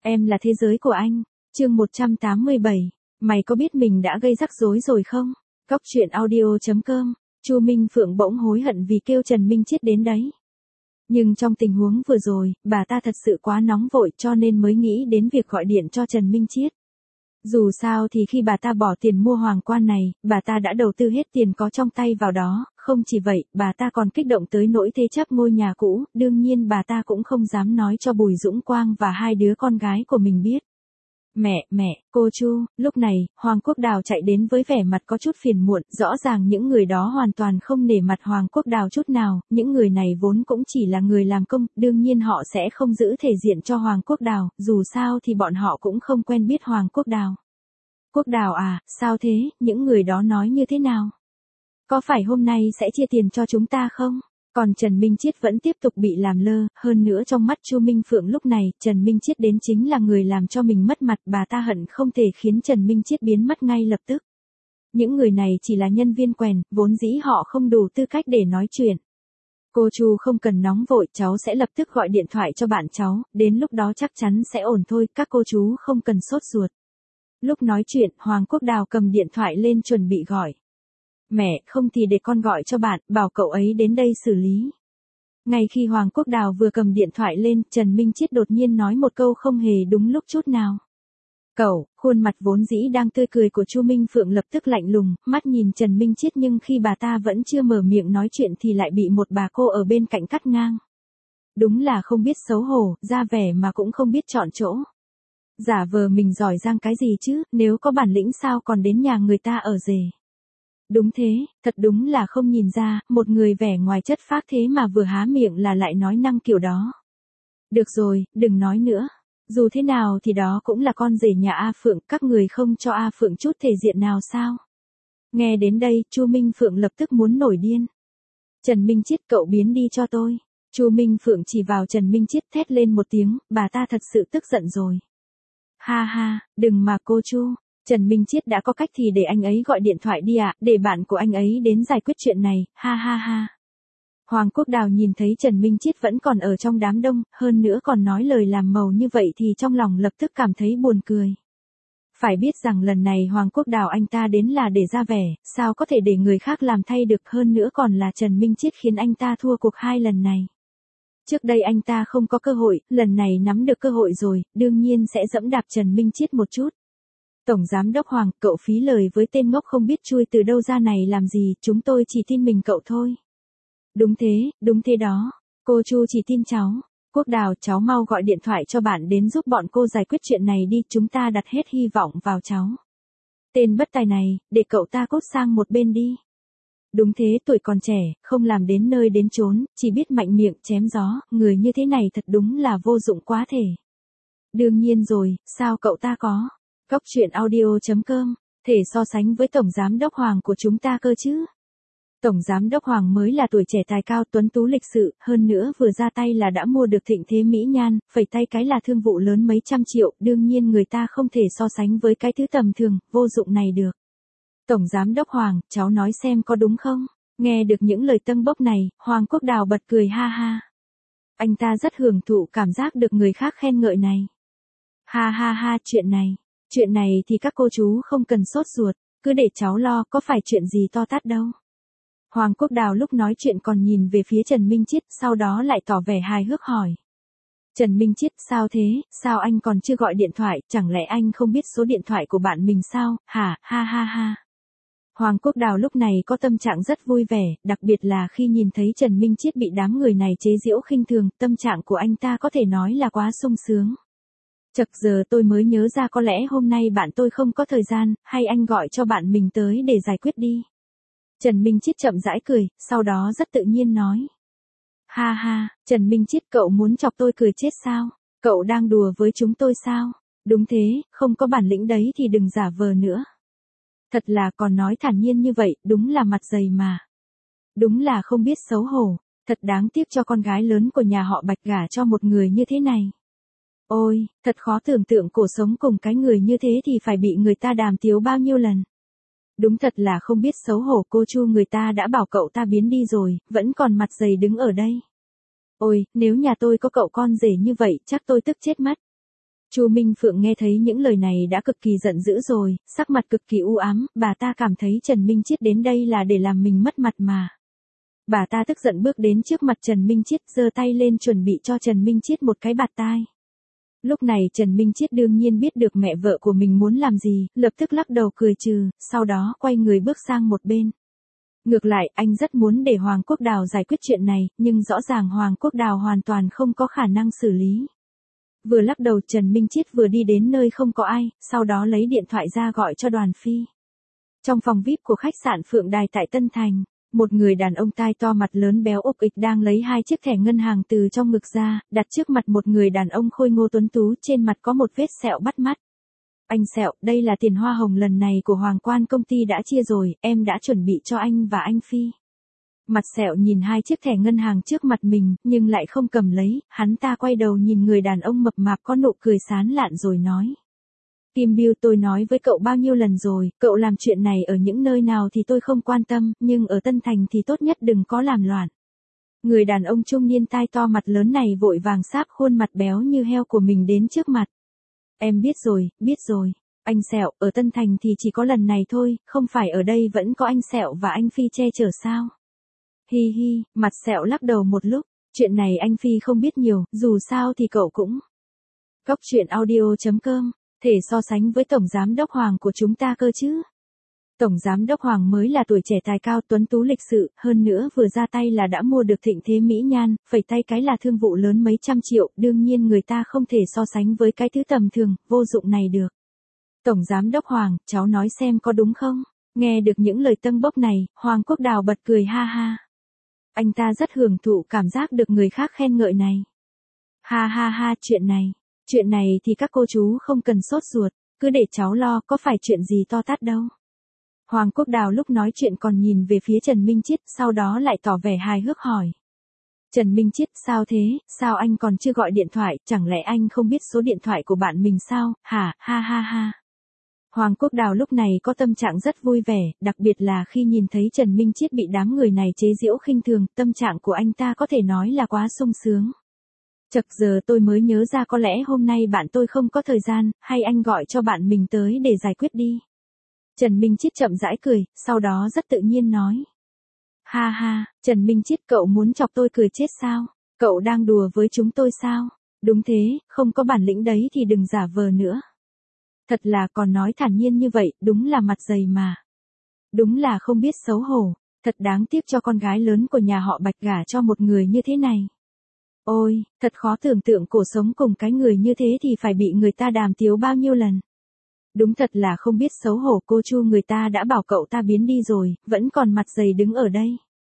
Em là thế giới của anh. Chương 187. Mày có biết mình đã gây rắc rối rồi không? Cóc truyện audio.com. Chu Minh Phượng bỗng hối hận vì kêu Trần Minh Chiết đến đấy. Nhưng trong tình huống vừa rồi, bà ta thật sự quá nóng vội cho nên mới nghĩ đến việc gọi điện cho Trần Minh Chiết. Dù sao thì khi bà ta bỏ tiền mua hoàng quan này, bà ta đã đầu tư hết tiền có trong tay vào đó, không chỉ vậy, bà ta còn kích động tới nỗi thế chấp ngôi nhà cũ, đương nhiên bà ta cũng không dám nói cho Bùi Dũng Quang và hai đứa con gái của mình biết. Mẹ, cô Chu, lúc này, Hoàng Quốc Đào chạy đến với vẻ mặt có chút phiền muộn, rõ ràng những người đó hoàn toàn không nể mặt Hoàng Quốc Đào chút nào, những người này vốn cũng chỉ là người làm công, đương nhiên họ sẽ không giữ thể diện cho Hoàng Quốc Đào, dù sao thì bọn họ cũng không quen biết Hoàng Quốc Đào. Quốc Đào à, sao thế, những người đó nói như thế nào? Có phải hôm nay sẽ chia tiền cho chúng ta không? Còn Trần Minh Chiết vẫn tiếp tục bị làm lơ, hơn nữa trong mắt Chu Minh Phượng lúc này, Trần Minh Chiết đến chính là người làm cho mình mất mặt, bà ta hận không thể khiến Trần Minh Chiết biến mất ngay lập tức. Những người này chỉ là nhân viên quèn, vốn dĩ họ không đủ tư cách để nói chuyện. Cô Chu không cần nóng vội, cháu sẽ lập tức gọi điện thoại cho bạn cháu, đến lúc đó chắc chắn sẽ ổn thôi, các cô chú không cần sốt ruột. Lúc nói chuyện, Hoàng Quốc Đào cầm điện thoại lên chuẩn bị gọi. Mẹ, không thì để con gọi cho bạn, bảo cậu ấy đến đây xử lý. Ngay khi Hoàng Quốc Đào vừa cầm điện thoại lên, Trần Minh Chiết đột nhiên nói một câu không hề đúng lúc chút nào. Cậu, khuôn mặt vốn dĩ đang tươi cười của Chu Minh Phượng lập tức lạnh lùng, mắt nhìn Trần Minh Chiết nhưng khi bà ta vẫn chưa mở miệng nói chuyện thì lại bị một bà cô ở bên cạnh cắt ngang. Đúng là không biết xấu hổ, ra vẻ mà cũng không biết chọn chỗ. Giả vờ mình giỏi giang cái gì chứ, nếu có bản lĩnh sao còn đến nhà người ta ở rể. Đúng thế, thật đúng là không nhìn ra, một người vẻ ngoài chất phác thế mà vừa há miệng là lại nói năng kiểu đó. Được rồi, đừng nói nữa. Dù thế nào thì đó cũng là con rể nhà A Phượng, các người không cho A Phượng chút thể diện nào sao? Nghe đến đây, Chu Minh Phượng lập tức muốn nổi điên. Trần Minh Chiết, cậu biến đi cho tôi. Chu Minh Phượng chỉ vào Trần Minh Chiết thét lên một tiếng, bà ta thật sự tức giận rồi. Ha, đừng mà cô Chu. Trần Minh Chiết đã có cách thì để anh ấy gọi điện thoại đi ạ, để bạn của anh ấy đến giải quyết chuyện này, ha. Hoàng Quốc Đào nhìn thấy Trần Minh Chiết vẫn còn ở trong đám đông, hơn nữa còn nói lời làm màu như vậy thì trong lòng lập tức cảm thấy buồn cười. Phải biết rằng lần này Hoàng Quốc Đào anh ta đến là để ra vẻ, sao có thể để người khác làm thay được, hơn nữa còn là Trần Minh Chiết khiến anh ta thua cuộc 2 lần này. Trước đây anh ta không có cơ hội, lần này nắm được cơ hội rồi, đương nhiên sẽ dẫm đạp Trần Minh Chiết một chút. Tổng Giám đốc Hoàng, cậu phí lời với tên ngốc không biết chui từ đâu ra này làm gì, chúng tôi chỉ tin mình cậu thôi. Đúng thế đó, cô Chu chỉ tin cháu. Quốc Đào, cháu mau gọi điện thoại cho bạn đến giúp bọn cô giải quyết chuyện này đi, chúng ta đặt hết hy vọng vào cháu. Tên bất tài này, để cậu ta cút sang một bên đi. Đúng thế, tuổi còn trẻ, không làm đến nơi đến chốn, chỉ biết mạnh miệng chém gió, người như thế này thật đúng là vô dụng quá thể. Đương nhiên rồi, sao cậu ta có? Cóc truyện audio.com, thể so sánh với Tổng Giám đốc Hoàng của chúng ta cơ chứ. Tổng Giám đốc Hoàng mới là tuổi trẻ tài cao tuấn tú lịch sự, hơn nữa vừa ra tay là đã mua được thịnh thế mỹ nhan, phẩy tay cái là thương vụ lớn mấy trăm triệu, đương nhiên người ta không thể so sánh với cái thứ tầm thường, vô dụng này được. Tổng Giám đốc Hoàng, cháu nói xem có đúng không? Nghe được những lời tâng bốc này, Hoàng Quốc Đào bật cười ha. Anh ta rất hưởng thụ cảm giác được người khác khen ngợi này. Ha, chuyện này thì các cô chú không cần sốt ruột, cứ để cháu lo, có phải chuyện gì to tát đâu. Hoàng Quốc Đào lúc nói chuyện còn nhìn về phía Trần Minh Chiết, sau đó lại tỏ vẻ hài hước hỏi. Trần Minh Chiết, sao thế, sao anh còn chưa gọi điện thoại, chẳng lẽ anh không biết số điện thoại của bạn mình sao, hả, ha. Hoàng Quốc Đào lúc này có tâm trạng rất vui vẻ, đặc biệt là khi nhìn thấy Trần Minh Chiết bị đám người này chế giễu khinh thường, tâm trạng của anh ta có thể nói là quá sung sướng. Chậc giờ tôi mới nhớ ra có lẽ hôm nay bạn tôi không có thời gian, hay anh gọi cho bạn mình tới để giải quyết đi. Trần Minh Chiết chậm rãi cười, sau đó rất tự nhiên nói. Ha, Trần Minh Chiết, cậu muốn chọc tôi cười chết sao? Cậu đang đùa với chúng tôi sao? Đúng thế, không có bản lĩnh đấy thì đừng giả vờ nữa. Thật là còn nói thản nhiên như vậy, đúng là mặt dày mà. Đúng là không biết xấu hổ, thật đáng tiếc cho con gái lớn của nhà họ Bạch gả cho một người như thế này. Ôi, thật khó tưởng tượng cuộc sống cùng cái người như thế thì phải bị người ta đàm tiếu bao nhiêu lần. Đúng thật là không biết xấu hổ, cô Chu, người ta đã bảo cậu ta biến đi rồi, vẫn còn mặt dày đứng ở đây. Ôi, nếu nhà tôi có cậu con rể như vậy chắc tôi tức chết mất. Chu Minh Phượng nghe thấy những lời này đã cực kỳ giận dữ rồi, sắc mặt cực kỳ u ám, bà ta cảm thấy Trần Minh Chiết đến đây là để làm mình mất mặt mà. Bà ta tức giận bước đến trước mặt Trần Minh Chiết, giơ tay lên chuẩn bị cho Trần Minh Chiết một cái bạt tai. Lúc này Trần Minh Chiết đương nhiên biết được mẹ vợ của mình muốn làm gì, lập tức lắc đầu cười trừ, sau đó quay người bước sang một bên. Ngược lại, anh rất muốn để Hoàng Quốc Đào giải quyết chuyện này, nhưng rõ ràng Hoàng Quốc Đào hoàn toàn không có khả năng xử lý. Vừa lắc đầu Trần Minh Chiết vừa đi đến nơi không có ai, sau đó lấy điện thoại ra gọi cho Đoàn Phi. Trong phòng VIP của khách sạn Phượng Đài tại Tân Thành, một người đàn ông tai to mặt lớn béo ục ịch đang lấy 2 chiếc thẻ ngân hàng từ trong ngực ra, đặt trước mặt một người đàn ông khôi ngô tuấn tú, trên mặt có một vết sẹo bắt mắt. Anh Sẹo, đây là tiền hoa hồng lần này của Hoàng Quan công ty đã chia rồi, em đã chuẩn bị cho anh và anh Phi. Mặt Sẹo nhìn 2 chiếc thẻ ngân hàng trước mặt mình, nhưng lại không cầm lấy, hắn ta quay đầu nhìn người đàn ông mập mạp có nụ cười sán lạn rồi nói. Kim Bill, tôi nói với cậu bao nhiêu lần rồi, cậu làm chuyện này ở những nơi nào thì tôi không quan tâm, nhưng ở Tân Thành thì tốt nhất đừng có làm loạn. Người đàn ông trung niên tai to mặt lớn này vội vàng sáp khuôn mặt béo như heo của mình đến trước mặt. Em biết rồi, anh Sẹo, ở Tân Thành thì chỉ có lần này thôi, không phải ở đây vẫn có anh Sẹo và anh Phi che chở sao? Hi hi, mặt Sẹo lắc đầu một lúc, chuyện này anh Phi không biết nhiều, dù sao thì cậu cũng. Cóc truyện audio.com, thể so sánh với Tổng Giám đốc Hoàng của chúng ta cơ chứ. Tổng Giám đốc Hoàng mới là tuổi trẻ tài cao tuấn tú lịch sự, hơn nữa vừa ra tay là đã mua được thịnh thế mỹ nhan, phẩy tay cái là thương vụ lớn mấy trăm triệu, đương nhiên người ta không thể so sánh với cái thứ tầm thường, vô dụng này được. Tổng Giám đốc Hoàng, cháu nói xem có đúng không? Nghe được những lời tâng bốc này, Hoàng Quốc Đào bật cười ha ha. Anh ta rất hưởng thụ cảm giác được người khác khen ngợi này. Ha ha ha, chuyện này thì các cô chú không cần sốt ruột, cứ để cháu lo, có phải chuyện gì to tát đâu. Hoàng Quốc Đào lúc nói chuyện còn nhìn về phía Trần Minh Chiết, sau đó lại tỏ vẻ hài hước hỏi. Trần Minh Chiết, sao thế, sao anh còn chưa gọi điện thoại, chẳng lẽ anh không biết số điện thoại của bạn mình sao, hả, ha ha ha. Hoàng Quốc Đào lúc này có tâm trạng rất vui vẻ, đặc biệt là khi nhìn thấy Trần Minh Chiết bị đám người này chế giễu khinh thường, tâm trạng của anh ta có thể nói là quá sung sướng. Chậc, giờ tôi mới nhớ ra có lẽ hôm nay bạn tôi không có thời gian, hay anh gọi cho bạn mình tới để giải quyết đi. Trần Minh Chiết chậm rãi cười, sau đó rất tự nhiên nói. Ha ha, Trần Minh Chiết, cậu muốn chọc tôi cười chết sao? Cậu đang đùa với chúng tôi sao? Đúng thế, không có bản lĩnh đấy thì đừng giả vờ nữa. Thật là còn nói thản nhiên như vậy, đúng là mặt dày mà. Đúng là không biết xấu hổ, thật đáng tiếc cho con gái lớn của nhà họ Bạch gả cho một người như thế này. Ôi, thật khó tưởng tượng cuộc sống cùng cái người như thế thì phải bị người ta đàm tiếu bao nhiêu lần. Đúng thật là không biết xấu hổ, cô Chu người ta đã bảo cậu ta biến đi rồi, vẫn còn mặt dày đứng ở đây.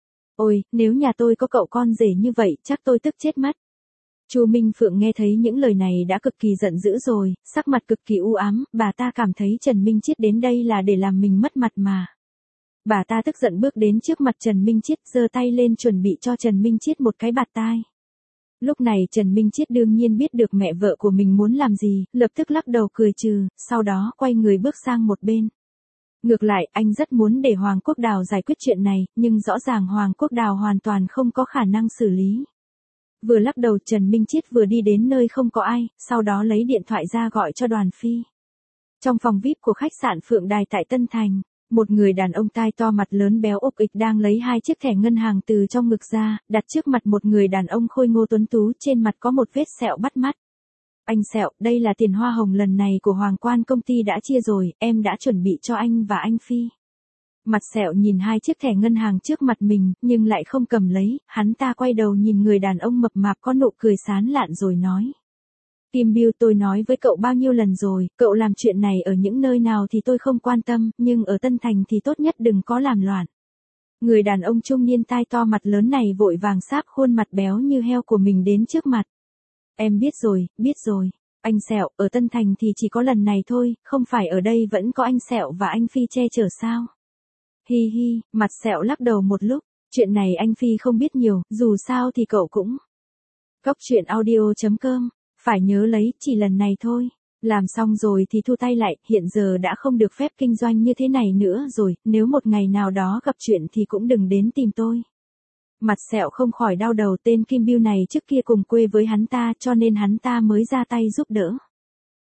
Ôi, nếu nhà tôi có cậu con rể như vậy, chắc tôi tức chết mất. Chu Minh Phượng nghe thấy những lời này đã cực kỳ giận dữ rồi, sắc mặt cực kỳ u ám, bà ta cảm thấy Trần Minh Chiết đến đây là để làm mình mất mặt mà. Bà ta tức giận bước đến trước mặt Trần Minh Chiết, giơ tay lên chuẩn bị cho Trần Minh Chiết một cái bạt tai. Lúc này Trần Minh Chiết đương nhiên biết được mẹ vợ của mình muốn làm gì, lập tức lắc đầu cười trừ, sau đó quay người bước sang một bên. Ngược lại, anh rất muốn để Hoàng Quốc Đào giải quyết chuyện này, nhưng rõ ràng Hoàng Quốc Đào hoàn toàn không có khả năng xử lý. Vừa lắc đầu Trần Minh Chiết vừa đi đến nơi không có ai, sau đó lấy điện thoại ra gọi cho Đoàn Phi. Trong phòng VIP của khách sạn Phượng Đài tại Tân Thành, một người đàn ông tai to mặt lớn béo ục ịch đang lấy 2 chiếc thẻ ngân hàng từ trong ngực ra, đặt trước mặt một người đàn ông khôi ngô tuấn tú, trên mặt có một vết sẹo bắt mắt. Anh Sẹo, đây là tiền hoa hồng lần này của Hoàng Quan công ty đã chia rồi, em đã chuẩn bị cho anh và anh Phi. Mặt Sẹo nhìn 2 chiếc thẻ ngân hàng trước mặt mình, nhưng lại không cầm lấy, hắn ta quay đầu nhìn người đàn ông mập mạp có nụ cười sán lạn rồi nói. Kim Bill, tôi nói với cậu bao nhiêu lần rồi, cậu làm chuyện này ở những nơi nào thì tôi không quan tâm, nhưng ở Tân Thành thì tốt nhất đừng có làm loạn. Người đàn ông trung niên tai to mặt lớn này vội vàng sáp khuôn mặt béo như heo của mình đến trước mặt. Em biết rồi, anh Sẹo, ở Tân Thành thì chỉ có lần này thôi, không phải ở đây vẫn có anh Sẹo và anh Phi che chở sao? Hi hi, mặt Sẹo lắc đầu một lúc, chuyện này anh Phi không biết nhiều, dù sao thì cậu cũng. Cóc truyện audio.com, phải nhớ lấy, chỉ lần này thôi. Làm xong rồi thì thu tay lại, hiện giờ đã không được phép kinh doanh như thế này nữa rồi, nếu một ngày nào đó gặp chuyện thì cũng đừng đến tìm tôi. Mặt Sẹo không khỏi đau đầu, tên Kim Bill này trước kia cùng quê với hắn ta cho nên hắn ta mới ra tay giúp đỡ.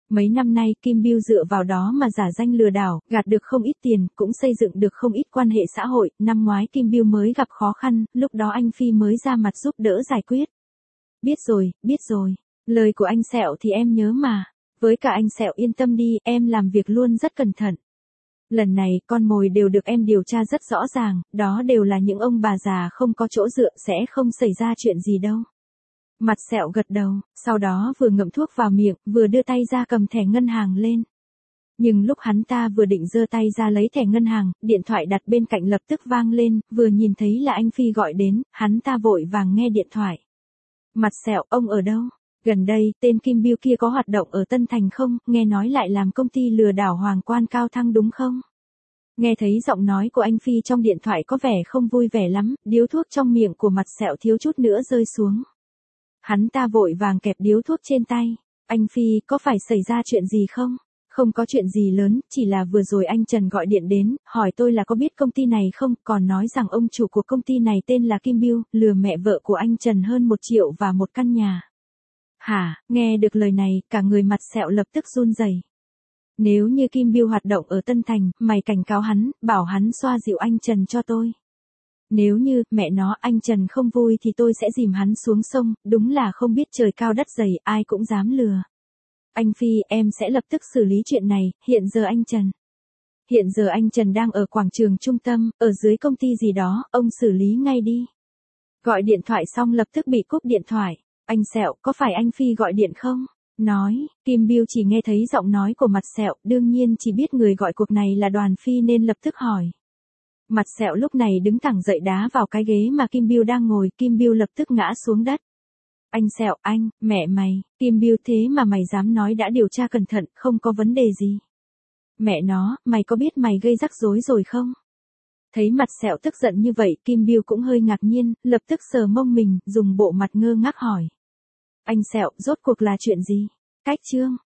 Mấy năm nay Kim Bill dựa vào đó mà giả danh lừa đảo, gạt được không ít tiền, cũng xây dựng được không ít quan hệ xã hội. Năm ngoái Kim Bill mới gặp khó khăn, lúc đó anh Phi mới ra mặt giúp đỡ giải quyết. Biết rồi. Lời của anh Sẹo thì em nhớ mà. Với cả anh Sẹo yên tâm đi, em làm việc luôn rất cẩn thận. Lần này con mồi đều được em điều tra rất rõ ràng, đó đều là những ông bà già không có chỗ dựa, sẽ không xảy ra chuyện gì đâu. Mặt Sẹo gật đầu, sau đó vừa ngậm thuốc vào miệng, vừa đưa tay ra cầm thẻ ngân hàng lên. Nhưng lúc hắn ta vừa định giơ tay ra lấy thẻ ngân hàng, điện thoại đặt bên cạnh lập tức vang lên, vừa nhìn thấy là anh Phi gọi đến, hắn ta vội vàng nghe điện thoại. Mặt Sẹo, ông ở đâu? Gần đây, tên Kim Bill kia có hoạt động ở Tân Thành không? Nghe nói lại làm công ty lừa đảo Hoàng Quan Cao Thăng đúng không? Nghe thấy giọng nói của anh Phi trong điện thoại có vẻ không vui vẻ lắm, điếu thuốc trong miệng của Mặt Sẹo thiếu chút nữa rơi xuống. Hắn ta vội vàng kẹp điếu thuốc trên tay. Anh Phi, có phải xảy ra chuyện gì không? Không có chuyện gì lớn, chỉ là vừa rồi anh Trần gọi điện đến, hỏi tôi là có biết công ty này không, còn nói rằng ông chủ của công ty này tên là Kim Bill, lừa mẹ vợ của anh Trần hơn 1 triệu và một căn nhà. Hả, nghe được lời này, cả người Mặt Sẹo lập tức run rẩy. Nếu như Kim Bill hoạt động ở Tân Thành, mày cảnh cáo hắn, bảo hắn xoa dịu anh Trần cho tôi. Nếu như, mẹ nó, anh Trần không vui thì tôi sẽ dìm hắn xuống sông, đúng là không biết trời cao đất dày, ai cũng dám lừa. Anh Phi, em sẽ lập tức xử lý chuyện này, hiện giờ anh Trần đang ở quảng trường trung tâm, ở dưới công ty gì đó, ông xử lý ngay đi. Gọi điện thoại xong lập tức bị cúp điện thoại. Anh Sẹo, có phải anh Phi gọi điện không? Nói, Kim Bill chỉ nghe thấy giọng nói của Mặt Sẹo, đương nhiên chỉ biết người gọi cuộc này là Đoàn Phi nên lập tức hỏi. Mặt Sẹo lúc này đứng thẳng dậy đá vào cái ghế mà Kim Bill đang ngồi, Kim Bill lập tức ngã xuống đất. Anh Sẹo, mẹ mày, Kim Bill thế mà mày dám nói đã điều tra cẩn thận, không có vấn đề gì. Mẹ nó, mày có biết mày gây rắc rối rồi không? Thấy Mặt Sẹo tức giận như vậy, Kim Bill cũng hơi ngạc nhiên, lập tức sờ mông mình, dùng bộ mặt ngơ ngác hỏi. Anh Sẹo, rốt cuộc là chuyện gì? Cách chương